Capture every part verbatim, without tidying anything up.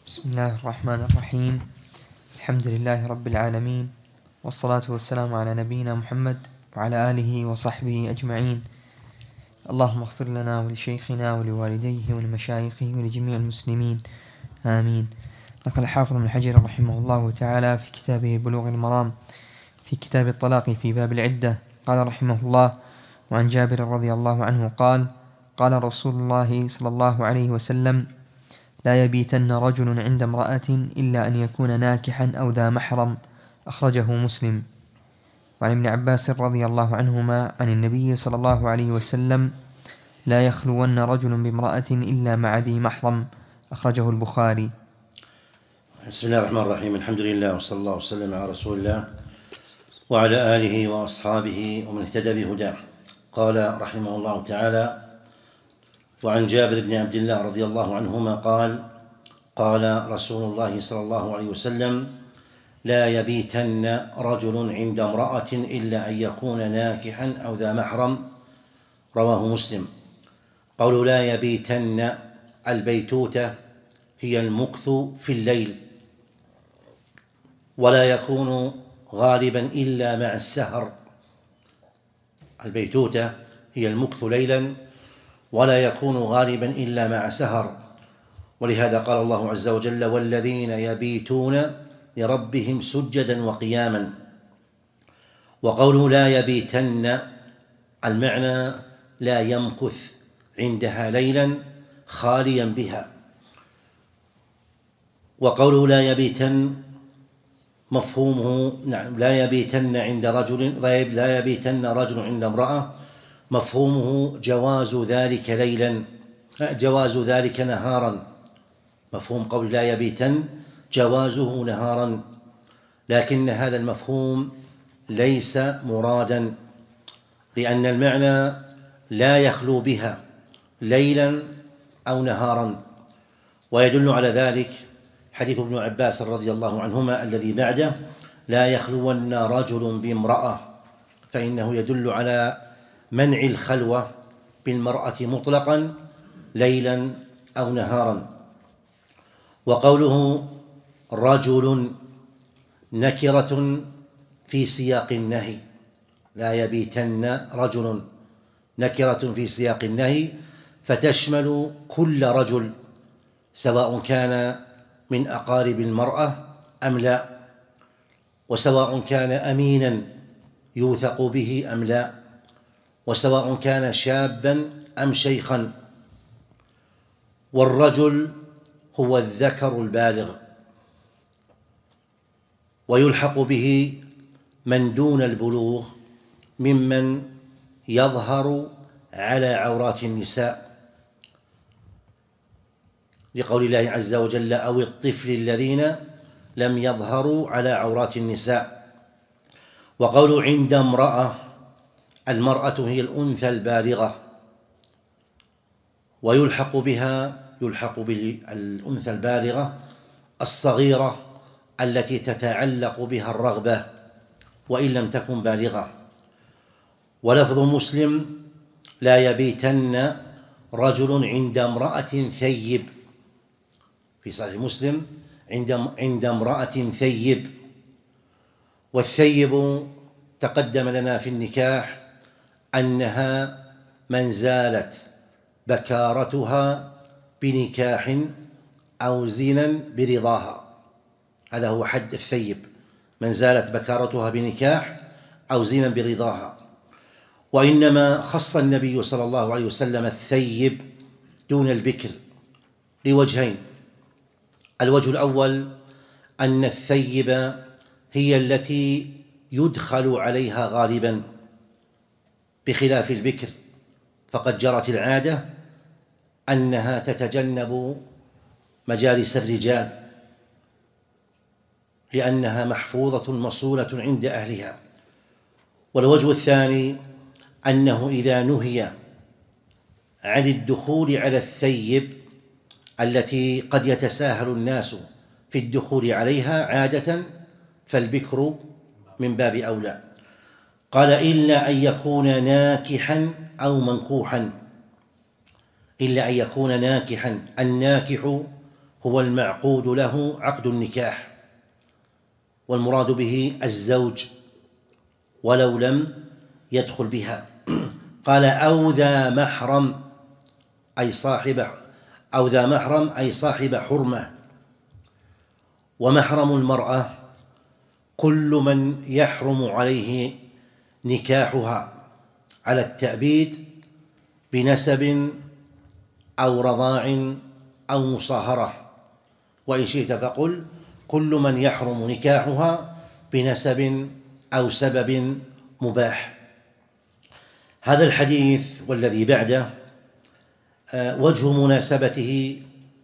بسم الله الرحمن الرحيم. الحمد لله رب العالمين، والصلاة والسلام على نبينا محمد وعلى آله وصحبه أجمعين. اللهم اغفر لنا ولشيخنا ولوالديه ولمشايخه ولجميع المسلمين، آمين. نقل الحافظ ابن حجر رحمه الله تعالى في كتابه بلوغ المرام في كتاب الطلاق في باب العدة قال رحمه الله: وعن جابر رضي الله عنه قال: قال رسول الله صلى الله عليه وسلم: لا يبيتن رجل عند امرأة إلا أن يكون ناكحا أو ذا محرم، أخرجه مسلم. وعن ابن عباس رضي الله عنهما عن النبي صلى الله عليه وسلم: لا يخلون رجل بامرأة إلا مع ذي محرم، أخرجه البخاري. بسم الله الرحمن الرحيم. الحمد لله وصلى الله وسلم على رسول الله وعلى آله وأصحابه ومن اهتدى بهداه. قال رحمه الله تعالى: وعن جابر بن عبد الله رضي الله عنهما قال: قال رسول الله صلى الله عليه وسلم: لا يبيتن رجل عند امرأة إلا أن يكون ناكحا أو ذا محرم، رواه مسلم. قولوا لا يبيتن، البيتوتة هي المكث في الليل، ولا يكون غالبا إلا مع السهر. البيتوتة هي المكث ليلا ولا يكون غالبا إلا مع سهر، ولهذا قال الله عز وجل: والذين يبيتون لربهم سجدا وقياما. وقوله لا يبيتن المعنى لا يمكث عندها ليلا خاليا بها. وقوله لا يبيتن مفهومه نعم لا يبيتن عند رجل لا يبيتن رجل عند امرأة مفهومه جواز ذلك ليلا، جواز ذلك نهارا. مفهوم قول لا يبيتن جوازه نهارا، لكن هذا المفهوم ليس مرادا، لأن المعنى لا يخلو بها ليلا أو نهارا. ويدل على ذلك حديث ابن عباس رضي الله عنهما الذي بعده: لا يخلون رجل بامرأة، فإنه يدل على منع الخلوة بالمرأة مطلقا ليلا أو نهارا. وقوله رجل نكرة في سياق النهي، لا يبيتن رجل نكرة في سياق النهي، فتشمل كل رجل سواء كان من أقارب المرأة أم لا، وسواء كان أمينا يوثق به أم لا، وسواء كان شابا أم شيخا. والرجل هو الذكر البالغ، ويلحق به من دون البلوغ ممن يظهر على عورات النساء، لقول الله عز وجل: أو الطفل الذين لم يظهروا على عورات النساء. وقول عند امرأة، المرأة هي الأنثى البالغة، ويلحق بها يلحق بالأنثى البالغة الصغيرة التي تتعلق بها الرغبة وإن لم تكن بالغة. ولفظ مسلم: لا يبيتن رجل عند امرأة ثيب، في صحيح مسلم: عند عند امرأة ثيب. والثيب تقدم لنا في النكاح أنها من زالت بكارتها بنكاح أو زنا برضاها، هذا هو حد الثيب: من زالت بكارتها بنكاح أو زنا برضاها. وإنما خص النبي صلى الله عليه وسلم الثيب دون البكر لوجهين: الوجه الأول أن الثيب هي التي يدخل عليها غالبا، بخلاف البكر فقد جرت العادة أنها تتجنب مجالس الرجال لأنها محفوظة مصونة عند أهلها. والوجه الثاني أنه إذا نهي عن الدخول على الثيب التي قد يتساهل الناس في الدخول عليها عادة، فالبكر من باب أولى. قال: إلا أن يكون ناكحا أو منكوحا، إلا أن يكون ناكحا. الناكح هو المعقود له عقد النكاح، والمراد به الزوج ولو لم يدخل بها. قال أو ذا محرم أي صاحب أو ذا محرم أي صاحب حرمة. ومحرم المرأة كل من يحرم عليه نكاحها على التأبيد بنسب أو رضاع أو مصاهرة، وإن شئت فقل كل من يحرم نكاحها بنسب أو سبب مباح. هذا الحديث والذي بعده وجه مناسبته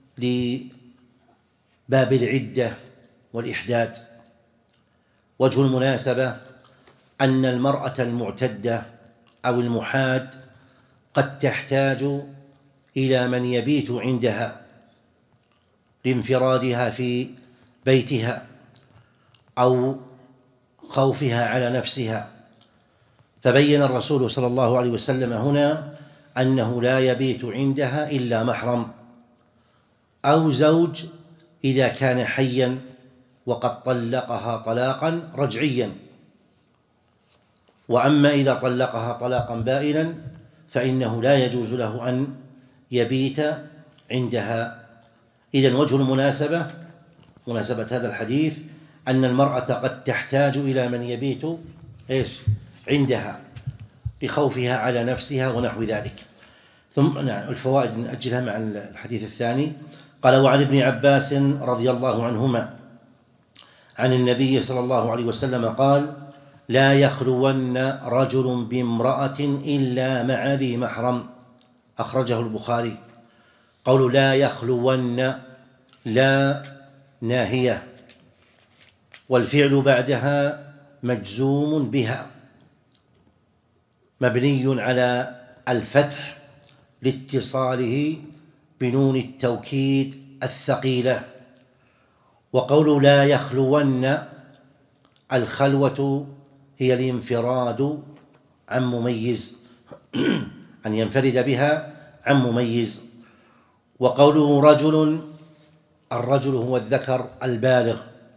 لباب العدة والإحداد. وجه المناسبة أن المرأة المعتدة أو المحاد قد تحتاج إلى من يبيت عندها لانفرادها في بيتها أو خوفها على نفسها، فبين الرسول صلى الله عليه وسلم هنا أنه لا يبيت عندها إلا محرم أو زوج إذا كان حيا وقد طلقها طلاقا رجعيا. وأما إذا طلقها طلاقا بائنا فإنه لا يجوز له أن يبيت عندها. إذن وجه المناسبة مناسبة هذا الحديث أن المرأة قد تحتاج إلى من يبيت إيش عندها لخوفها على نفسها ونحو ذلك. ثم نعم الفوائد نأجلها مع الحديث الثاني. قال وعن ابن عباس رضي الله عنهما عن النبي صلى الله عليه وسلم قال لا يخلون رجل بامرأة إلا مع ذي محرم، أخرجه البخاري. قول لا يخلون لا ناهية، والفعل بعدها مجزوم بها مبني على الفتح لاتصاله بنون التوكيد الثقيلة. وقول لا يخلون الخلوة هي الانفراد عن مميز أن ينفرد بها عن مميز. وقوله رجل الرجل هو الذكر البالغ،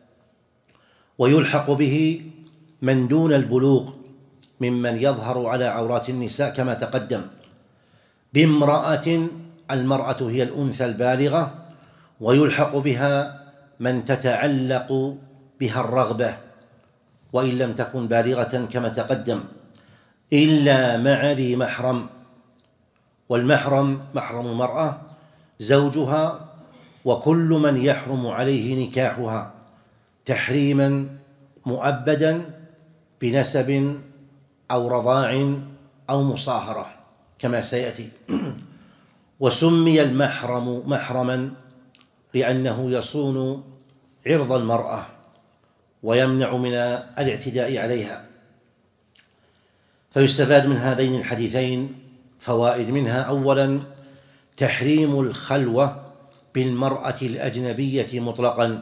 ويلحق به من دون البلوغ ممن يظهر على عورات النساء كما تقدم. بامرأة المرأة هي الأنثى البالغة، ويلحق بها من تتعلق بها الرغبة وإن لم تكن بالغة كما تقدم، إلا مع ذي محرم. والمحرم محرم المرأة زوجها وكل من يحرم عليه نكاحها تحريما مؤبدا بنسب أو رضاع أو مصاهرة كما سيأتي. وسمي المحرم محرما لأنه يصون عرض المرأة ويمنع من الاعتداء عليها. فيستفاد من هذين الحديثين فوائد، منها أولا تحريم الخلوة بالمرأة الأجنبية مطلقا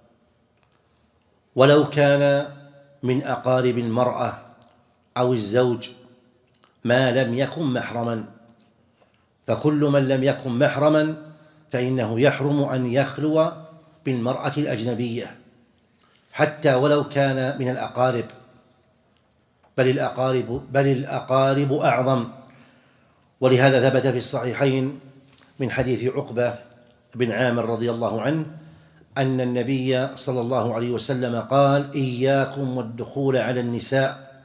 ولو كان من أقارب المرأة أو الزوج ما لم يكن محرما، فكل من لم يكن محرما فإنه يحرم أن يخلو بالمرأة الأجنبية حتى ولو كان من الأقارب، بل الأقارب بل الأقارب أعظم. ولهذا ثبت في الصحيحين من حديث عقبة بن عامر رضي الله عنه أن النبي صلى الله عليه وسلم قال إياكم والدخول على النساء،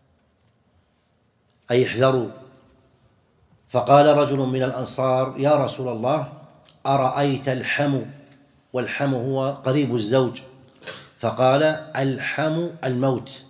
أي احذروا. فقال رجل من الأنصار يا رسول الله أرأيت الحم، والحم هو قريب الزوج، فقال الحم الموت،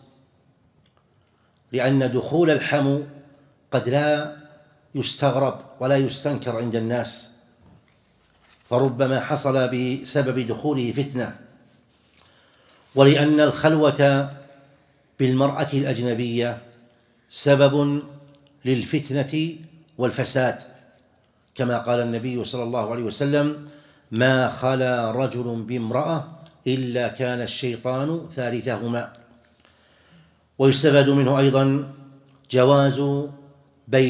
لأن دخول الحم قد لا يستغرب ولا يستنكر عند الناس، فربما حصل بسبب دخوله فتنة. ولأن الخلوة بالمرأة الأجنبية سبب للفتنة والفساد، كما قال النبي صلى الله عليه وسلم ما خلا رجل بامرأة إلا كان الشيطان ثالثهما. ويستفاد منه أيضا جواز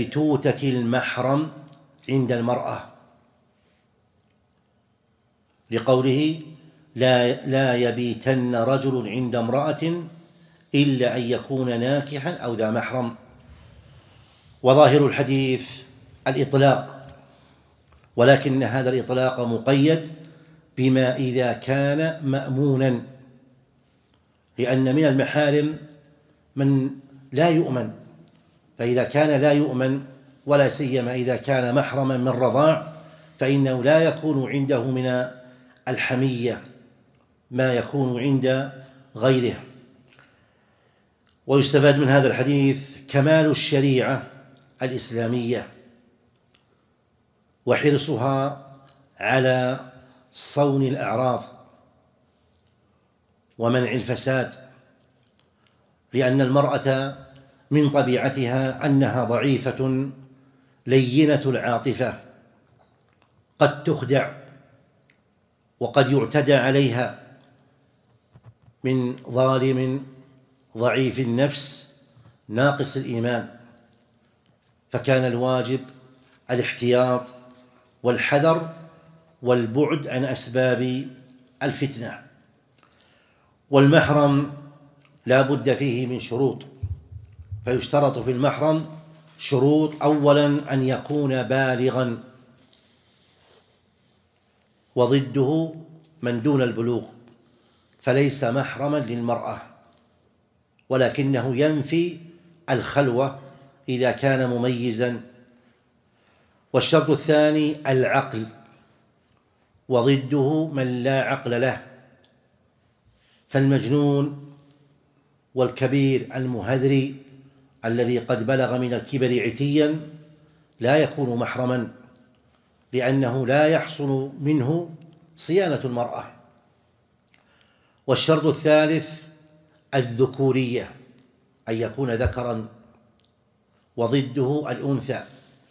بيتوتة المحرم عند المرأة، لقوله لا, لا يبيتن رجل عند امرأة إلا أن يكون ناكحا أو ذا محرم. وظاهر الحديث الإطلاق، ولكن هذا الإطلاق مقيد بما إذا كان مأمونا، لأن من المحارم من لا يؤمن، فإذا كان لا يؤمن ولا سيما إذا كان محرما من رضاع فإنه لا يكون عنده من الحمية ما يكون عند غيره. ويستفاد من هذا الحديث كمال الشريعة الإسلامية وحرصها على صون الأعراض ومنع الفساد، لأن المرأة من طبيعتها أنها ضعيفة لينة العاطفة، قد تخدع وقد يعتدى عليها من ظالم ضعيف النفس ناقص الإيمان، فكان الواجب الاحتياط والحذر والبعد عن أسباب الفتنة. والمحرم لا بد فيه من شروط، فيشترط في المحرم شروط: أولا أن يكون بالغا، وضده من دون البلوغ فليس محرما للمرأة، ولكنه ينفي الخلوة إذا كان مميزا. والشرط الثاني العقل، وضده من لا عقل له، فالمجنون والكبير المهذري الذي قد بلغ من الكبر عتيا لا يكون محرما، لأنه لا يحصل منه صيانة المرأة. والشرط الثالث الذكورية، أن يكون ذكرا، وضده الأنثى،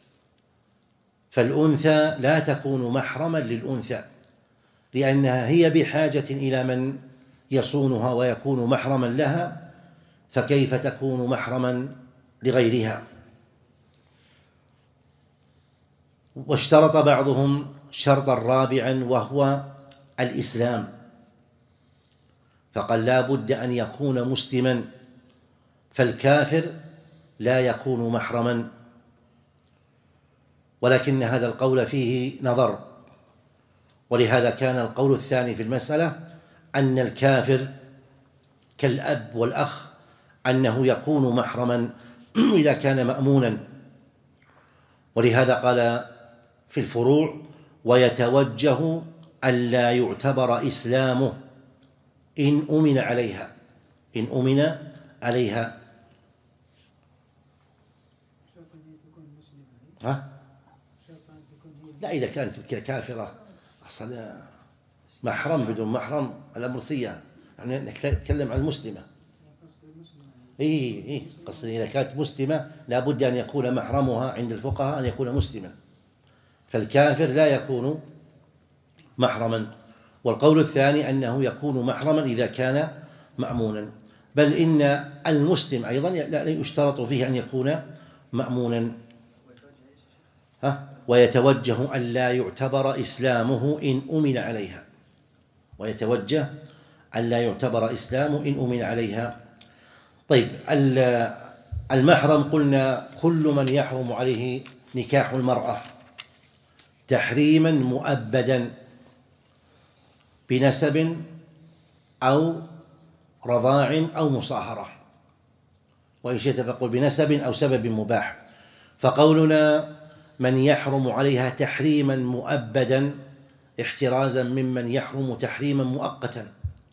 فالأنثى لا تكون محرما للأنثى لأنها هي بحاجة إلى من يصونها ويكون محرما لها، فكيف تكون محرما لغيرها؟ واشترط بعضهم شرطا رابعا وهو الإسلام، فقال لا بد أن يكون مسلما، فالكافر لا يكون محرما. ولكن هذا القول فيه نظر، ولهذا كان القول الثاني في المسألة أن الكافر كالأب والأخ أنه يكون محرما إذا كان مأمونا، ولهذا قال في الفروع: ويتوجه ألا يعتبر إسلامه إن أمن عليها، إن أمن عليها. ها؟ لا، إذا كانت كافرة أصلا محرم بدون محرم الأمر سيان، يعني نتكلم عن المسلمة. إيه إيه قصدي إذا كانت مسلمة لا بد أن يكون محرمها عند الفقهاء أن يكون مسلما، فالكافر لا يكون محرما. والقول الثاني أنه يكون محرما إذا كان مأمونا، بل إن المسلم أيضا لا يشترط فيه أن يكون مأمونا. ها؟ ويتوجه أن لا يعتبر إسلامه إن أمن عليها، ويتوجه أن لا يعتبر إسلامه إن أمن عليها. طيب، المحرم قلنا كل من يحرم عليه نكاح المرأة تحريما مؤبدا بنسب أو رضاع أو مصاهرة، وإن شئت فقل بنسب أو سبب مباح. فقولنا من يحرم عليها تحريما مؤبدا احترازا ممن يحرم تحريما مؤقتا،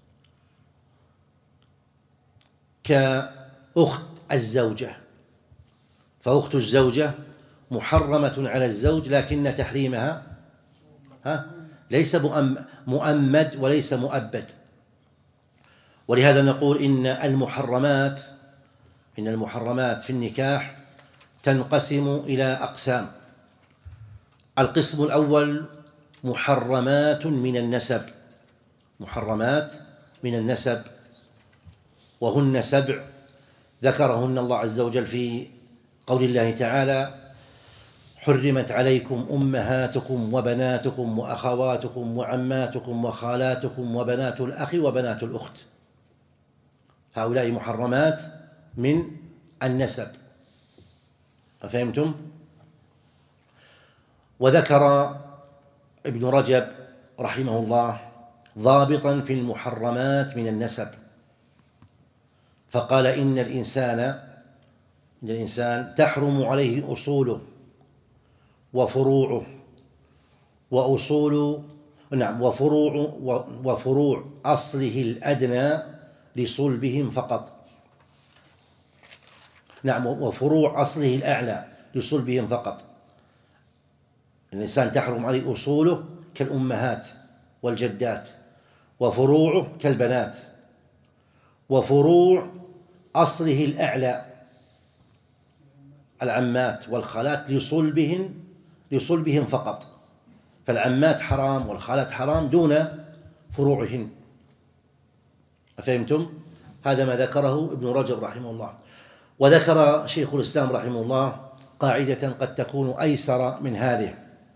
كأخت الزوجة، فأخت الزوجة محرمة على الزوج لكن تحريمها ها ليس مؤمد وليس مؤبد. ولهذا نقول إن المحرمات إن المحرمات في النكاح تنقسم إلى أقسام. القسم الأول محرمات من النسب، محرمات من النسب، وهن سبع ذكرهن الله عز وجل في قول الله تعالى: حرمت عليكم أمهاتكم وبناتكم وأخواتكم وعماتكم وخالاتكم وبنات الأخ وبنات الأخت، هؤلاء محرمات من النسب، أفهمتم؟ وذكر ابن رجب رحمه الله ضابطا في المحرمات من النسب، فقال إن الإنسان إن الإنسان تحرم عليه أصوله وفروعه وأصول نعم وفروع وفروع أصله الأدنى لصلبهم فقط، نعم وفروع أصله الأعلى لصلبهم فقط. الإنسان تحرم عليه أصوله كالأمهات والجدات، وفروعه كالبنات، وفروع أصله الأعلى العمات والخالات لصلبهن لصلبهم فقط، فالعمات حرام والخالات حرام دون فروعهن، أفهمتم؟ هذا ما ذكره ابن رجب رحمه الله. وذكر شيخ الإسلام رحمه الله قاعدة قد تكون أيسر من هذه،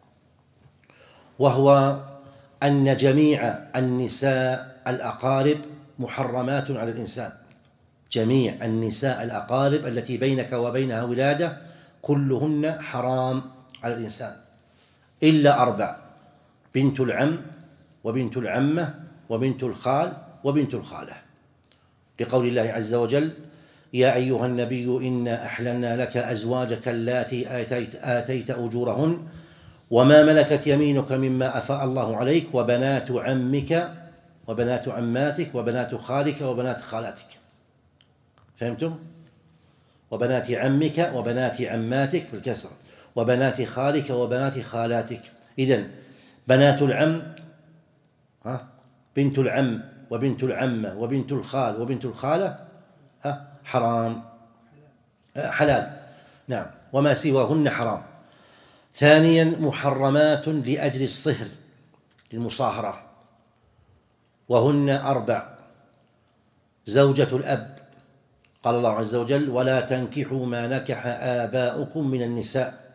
وهو أن جميع النساء الأقارب محرمات على الإنسان، جميع النساء الأقارب التي بينك وبينها ولادة كلهن حرام على الإنسان إلا أربع: بنت العم وبنت العمة وبنت الخال وبنت الخالة، لقول الله عز وجل: يا أيها النبي إنا أحللنا لك أزواجك اللاتي آتيت, آتيت أجورهن وما ملكت يمينك مما أفاء الله عليك وبنات عمك وبنات عماتك وبنات خالك وبنات خالاتك. فهمتم؟ وبنات عمك وبنات عماتك بالكسر، وبنات خالك وبنات خالاتك. إذن بنات العم ها بنت العم وبنت العمة وبنت الخال وبنت الخالة ها حرام حلال، نعم، وما سواهن حرام. ثانيا محرمات لأجل الصهر للمصاهرة، وهن أربع: زوجة الأب، قال الله عز وجل: ولا تنكحوا ما نكح آباؤكم من النساء.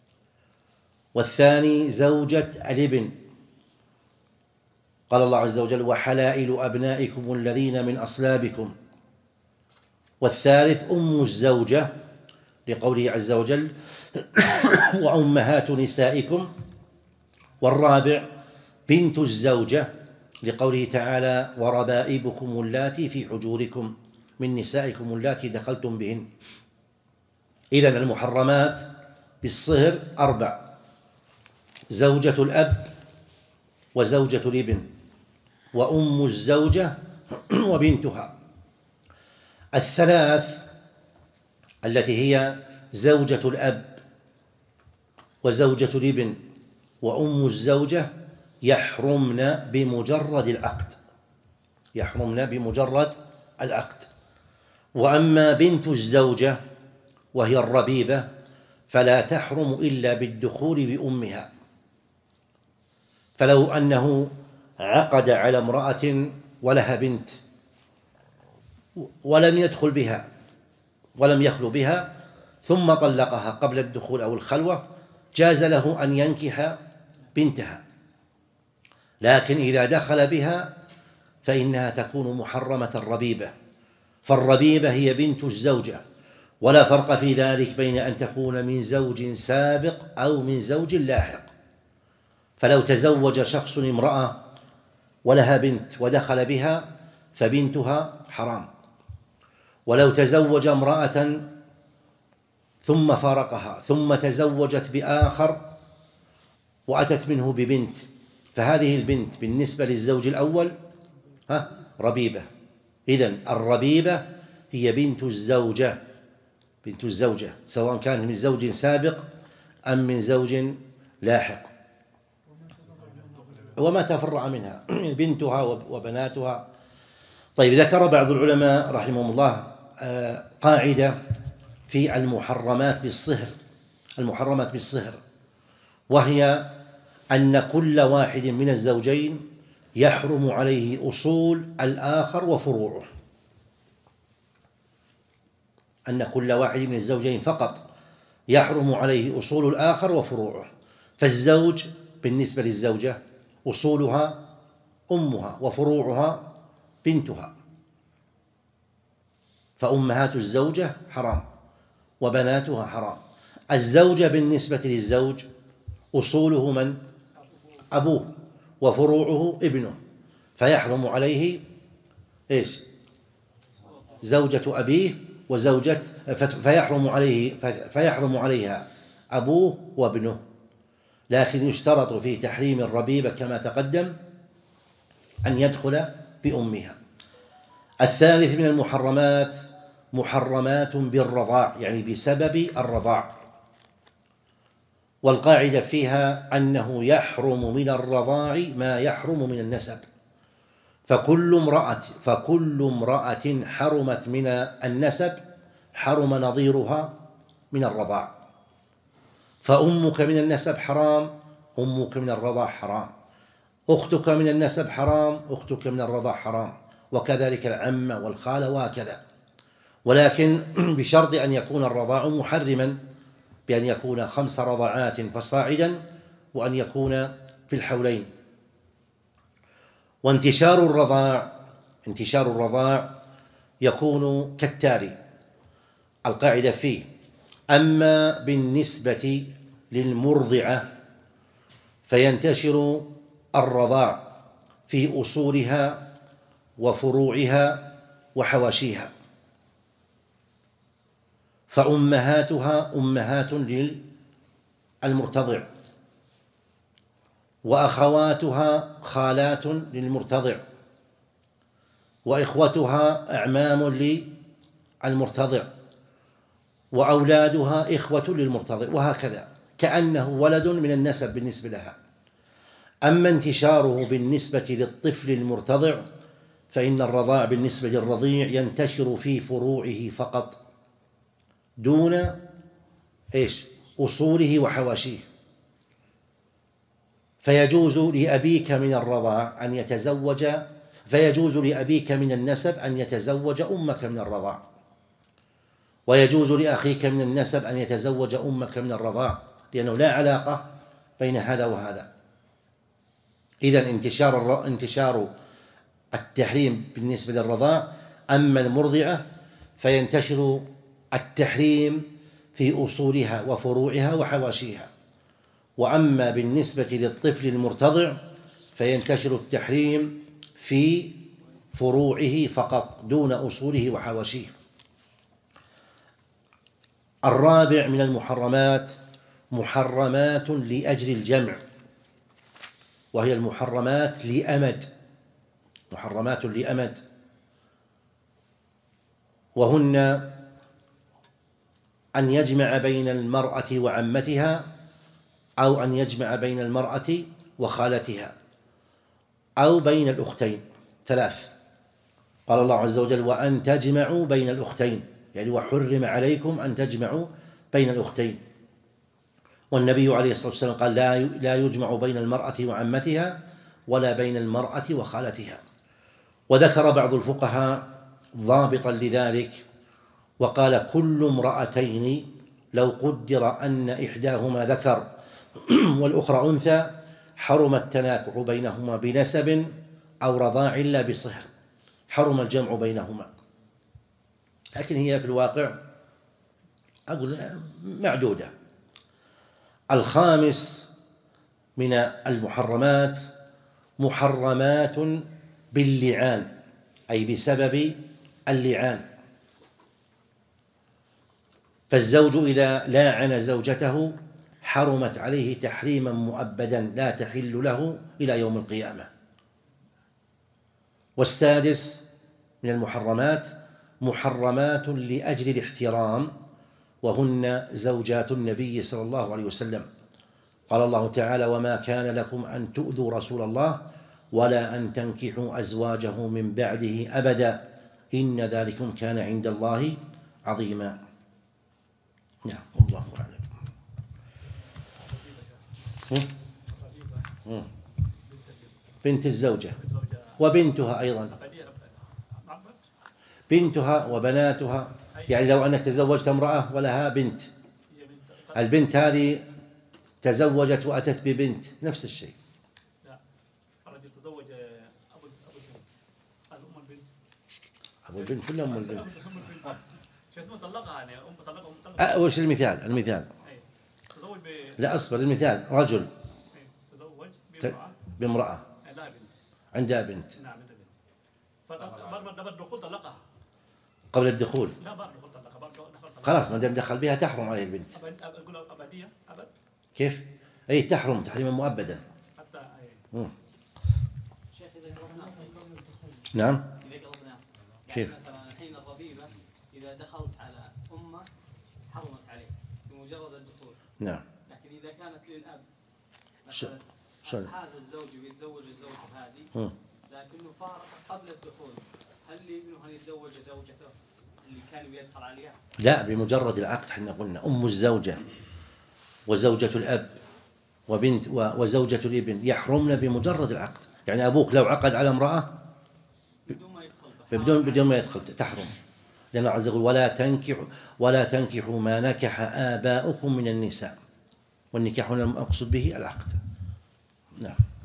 والثاني زوجة الابن، قال الله عز وجل: وحلائل أبنائكم الذين من أصلابكم. والثالث أم الزوجة، لقوله عز وجل: وأمهات نسائكم. والرابع بنت الزوجة، لقوله تعالى: وربائبكم اللاتي في حجوركم من نسائكم اللاتي دخلتم بهن. إذن المحرمات بالصهر أربع: زوجة الأب وزوجة الابن وأم الزوجة وبنتها. الثلاث التي هي زوجة الأب وزوجة الابن وأم الزوجة يحرمن بمجرد العقد، يحرمن بمجرد العقد. وأما بنت الزوجة وهي الربيبة فلا تحرم إلا بالدخول بأمها، فلو أنه عقد على امرأة ولها بنت ولم يدخل بها ولم يخلو بها ثم طلقها قبل الدخول أو الخلوة جاز له أن ينكح بنتها، لكن إذا دخل بها فإنها تكون محرمة الربيبة، فالربيبة هي بنت الزوجة، ولا فرق في ذلك بين أن تكون من زوج سابق أو من زوج لاحق. فلو تزوج شخص امرأة ولها بنت ودخل بها فبنتها حرام، ولو تزوج امرأة ثم فارقها ثم تزوجت بآخر وأتت منه ببنت فهذه البنت بالنسبة للزوج الأول ها ربيبة. إذن الربيبة هي بنت الزوجة، بنت الزوجة سواء كانت من زوج سابق أم من زوج لاحق، وما تفرع منها بنتها وبناتها. طيب، ذكر بعض العلماء رحمهم الله قاعدة في المحرمات بالصهر، المحرمات بالصهر، وهي أن كل واحد من الزوجين يحرم عليه أصول الآخر وفروعه، أن كل واحد من الزوجين فقط يحرم عليه أصول الآخر وفروعه. فالزوج بالنسبة للزوجة أصولها أمها وفروعها بنتها، فأمهات الزوجة حرام وبناتها حرام. الزوجة بالنسبة للزوج أصوله من؟ أبوه، وفروعه ابنه، فيحرم عليه إيش؟ زوجة أبيه وزوجة، فيحرم عليه فيحرم عليها أبوه وابنه. لكن يشترط في تحريم الربيبة كما تقدم أن يدخل بأمها. الثالث من المحرمات محرمات بالرضاع، يعني بسبب الرضاع، والقاعدة فيها أنه يحرم من الرضاع ما يحرم من النسب، فكل امرأة فكل امرأة حرمت من النسب حرم نظيرها من الرضاع. فأمك من النسب حرام، أمك من الرضاع حرام، أختك من النسب حرام، أختك من الرضاع حرام، وكذلك العمة والخالة وهكذا، ولكن بشرط أن يكون الرضاع محرما، بأن يكون خمس رضعات فصاعدا، وأن يكون في الحولين. وانتشار الرضاع انتشار الرضاع يكون كالتالي: القاعدة فيه: أما بالنسبة للمرضعة فينتشر الرضاع في أصولها وفروعها وحواشيها، فأمهاتها أمهات للمرتضع، وأخواتها خالات للمرتضع، وإخوتها أعمام للمرتضع، وأولادها إخوة للمرتضع، وهكذا، كأنه ولد من النسب بالنسبة لها. أما انتشاره بالنسبة للطفل المرتضع فإن الرضاع بالنسبة للرضيع ينتشر في فروعه فقط دون إيش؟ أصوله وحواشيه. فيجوز لأبيك من الرضاع أن يتزوج فيجوز لأبيك من النسب أن يتزوج أمك من الرضاع، ويجوز لأخيك من النسب أن يتزوج أمك من الرضاع، لأنه لا علاقة بين هذا وهذا. إذن انتشار انتشار التحريم بالنسبة للرضاع. أما المرضعة فينتشر التحريم في أصولها وفروعها وحواشيها. وأما بالنسبة للطفل المرتضع فينتشر التحريم في فروعه فقط دون أصوله وحواشيه. الرابع من المحرمات محرمات لأجل الجمع، وهي المحرمات لأمد محرمات لأمد وهن أن يجمع بين المرأة وعمتها، أو أن يجمع بين المرأة وخالتها، أو بين الأختين. ثلاث. قال الله عز وجل: وأن تجمعوا بين الأختين، يعني وحرم عليكم أن تجمعوا بين الأختين. والنبي عليه الصلاة والسلام قال: لا يجمع بين المرأة وعمتها ولا بين المرأة وخالتها. وذكر بعض الفقهاء ضابطا لذلك وقال: كل امرأتين لو قدر أن إحداهما ذكر والأخرى أنثى حرم التناكح بينهما بنسب أو رضاع لا بصهر، حرم الجمع بينهما. لكن هي في الواقع أقول معدودة. الخامس من المحرمات محرمات باللعان، أي بسبب اللعان. فالزوج إذا لاعن زوجته حرمت عليه تحريما مؤبدا لا تحل له إلى يوم القيامة. والسادس من المحرمات محرمات لأجل الاحترام، وهن زوجات النبي صلى الله عليه وسلم. قال الله تعالى: وما كان لكم أن تؤذوا رسول الله ولا أن تنكحوا أزواجه من بعده أبدا إن ذلكم كان عند الله عظيما. نعم، الله أعلم. بنت الزوجة وبنتها أيضا، بنتها وبناتها. يعني لو أنك تزوجت امرأة ولها بنت البنت هذه تزوجت وأتت ببنت نفس الشيء. لا، الرجل تزوج أبو أبو البنت، هذا أم البنت. أبو البنت كلها أم البنت. أم البنت. شيخ طلقها يعني أم طلقها أم طلقها. أه وش المثال؟ المثال. أي. تزوج ب. لا أصبر، المثال رجل. أي. تزوج بامرأة. بامرأة. لا بنت. عندها بنت. نعم عندها بنت. فبعد الدخول طلقها. قبل الدخول. لا بعد الدخول طلقها، بعد الدخول طلقها. خلاص ما دام دخل بها تحرم عليه البنت. أبد أقول أبدية أبد. كيف؟ أي تحرم تحريما مؤبدا. حتى أي. مم. شيخ إذا قربنا نعم. إذا قربنا كيف؟ يعني مثلا الحين الربيبة إذا دخلت على أمه حرمت عليه بمجرد الدخول. نعم. لكن إذا كانت للأب شو- مثلا شلون؟ هذا الزوج بيتزوج الزوجة هذه مم. لكنه فارق قبل الدخول، هل لابنه أن يتزوج زوجته اللي كان بيدخل عليها؟ لا، بمجرد العقد احنا قلنا أم الزوجة وزوجة الأب وبنت وزوجة الابن يحرمن بمجرد العقد. يعني أبوك لو عقد على امرأة بدون ما يدخل بها. بدون بدون ما يدخل تحرم، لأن الله عز وجل ولا تنكحوا ولا تنكحوا ما نكح آباؤكم من النساء، والنكاح هنا المقصود به العقد. نعم.